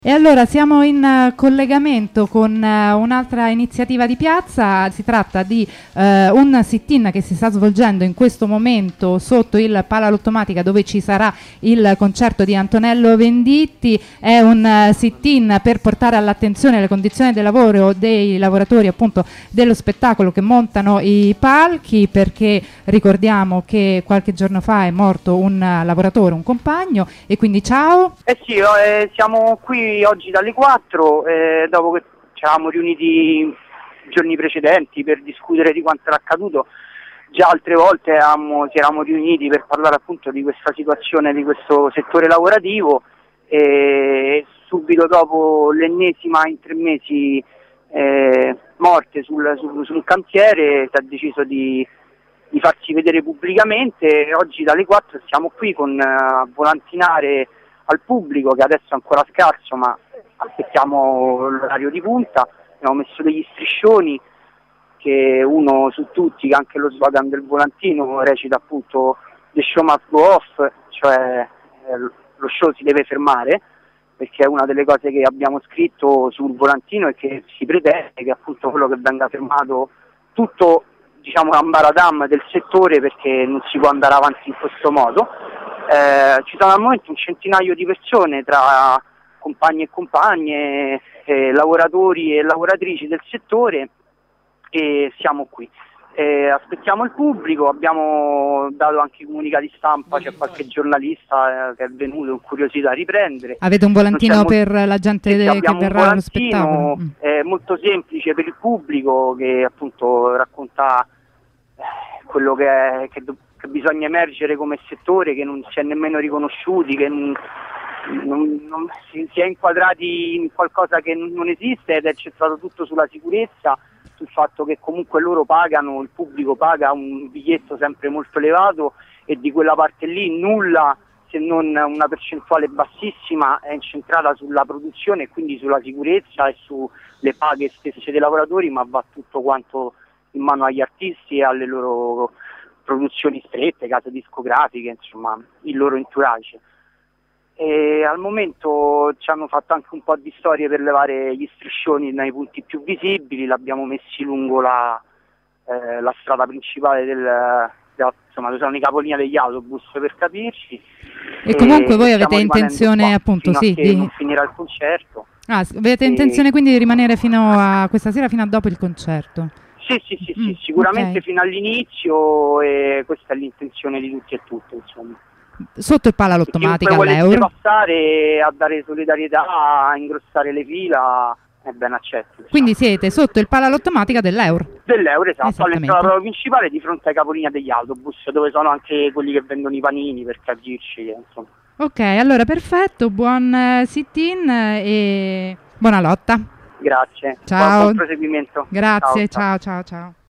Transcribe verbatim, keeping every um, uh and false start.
E allora siamo in uh, collegamento con uh, un'altra iniziativa di piazza. Si tratta di uh, un sit-in che si sta svolgendo in questo momento sotto il Palalottomatica, dove ci sarà il concerto di Antonello Venditti. È un uh, sit-in per portare all'attenzione le condizioni del lavoro dei lavoratori appunto dello spettacolo che montano i palchi, perché ricordiamo che qualche giorno fa è morto un uh, lavoratore, un compagno, e quindi ciao. Eh sì, eh, siamo qui oggi dalle quattro, eh, dopo che ci eravamo riuniti giorni precedenti per discutere di quanto era accaduto. Già altre volte eravamo, ci eravamo riuniti per parlare appunto di questa situazione, di questo settore lavorativo, e subito dopo l'ennesima in tre mesi eh, morte sul, sul, sul cantiere si è deciso di, di farsi vedere pubblicamente, e oggi dalle quattro siamo qui con uh, volantinare al pubblico, che adesso è ancora scarso, ma aspettiamo l'orario di punta. Abbiamo messo degli striscioni, che uno su tutti, che anche lo slogan del volantino recita appunto "The show must go off", cioè eh, lo show si deve fermare, perché è una delle cose che abbiamo scritto sul volantino e che si pretende che appunto quello che venga fermato tutto, diciamo, l'ambaradam del settore, perché non si può andare avanti in questo modo. Eh, ci sono al momento un centinaio di persone tra compagni e compagne, eh, lavoratori e lavoratrici del settore, e siamo qui. Eh, aspettiamo il pubblico, abbiamo dato anche i comunicati stampa, c'è qualche giornalista eh, che è venuto con curiosità a riprendere. Avete un volantino per molto... la gente sì, che verrà allo spettacolo? Mm. È molto semplice per il pubblico, che appunto racconta eh, quello che, è, che, do... che bisogna emergere come settore, che non si è nemmeno riconosciuti, che non, non, non si, si è inquadrati in qualcosa che non esiste, ed è centrato tutto sulla sicurezza, sul fatto che comunque loro pagano, il pubblico paga un biglietto sempre molto elevato, e di quella parte lì nulla, se non una percentuale bassissima, è incentrata sulla produzione e quindi sulla sicurezza e sulle paghe stesse dei lavoratori, ma va tutto quanto in mano agli artisti e alle loro produzioni strette, case discografiche, insomma il loro entourage. E al momento ci hanno fatto anche un po' di storie per levare gli striscioni nei punti più visibili, l'abbiamo messi lungo la, eh, la strada principale del, della, insomma, dove sono i capolinea degli autobus, per capirci. E, e comunque voi avete intenzione appunto sì, di di... finire il concerto. Ah, avete e... intenzione quindi di rimanere fino a questa sera, fino a dopo il concerto? Sì, sì, sì, mm, sì, sicuramente okay. Fino all'inizio, e questa è l'intenzione di tutti e tutte, insomma. Sotto il Palalottomatica all'Eur. Chiunque volesse passare a dare solidarietà, a ingrossare le fila, è ben accetto. Quindi siete sotto il Palalottomatica dell'Eur? Dell'Eur, esatto, all'entrata principale, di fronte ai capolinea degli autobus, dove sono anche quelli che vendono i panini, per capirci, insomma. Ok, allora perfetto, buon uh, sit-in e buona lotta. Grazie. Ciao. Buon proseguimento. Grazie, ciao, ciao, ciao, ciao. ciao.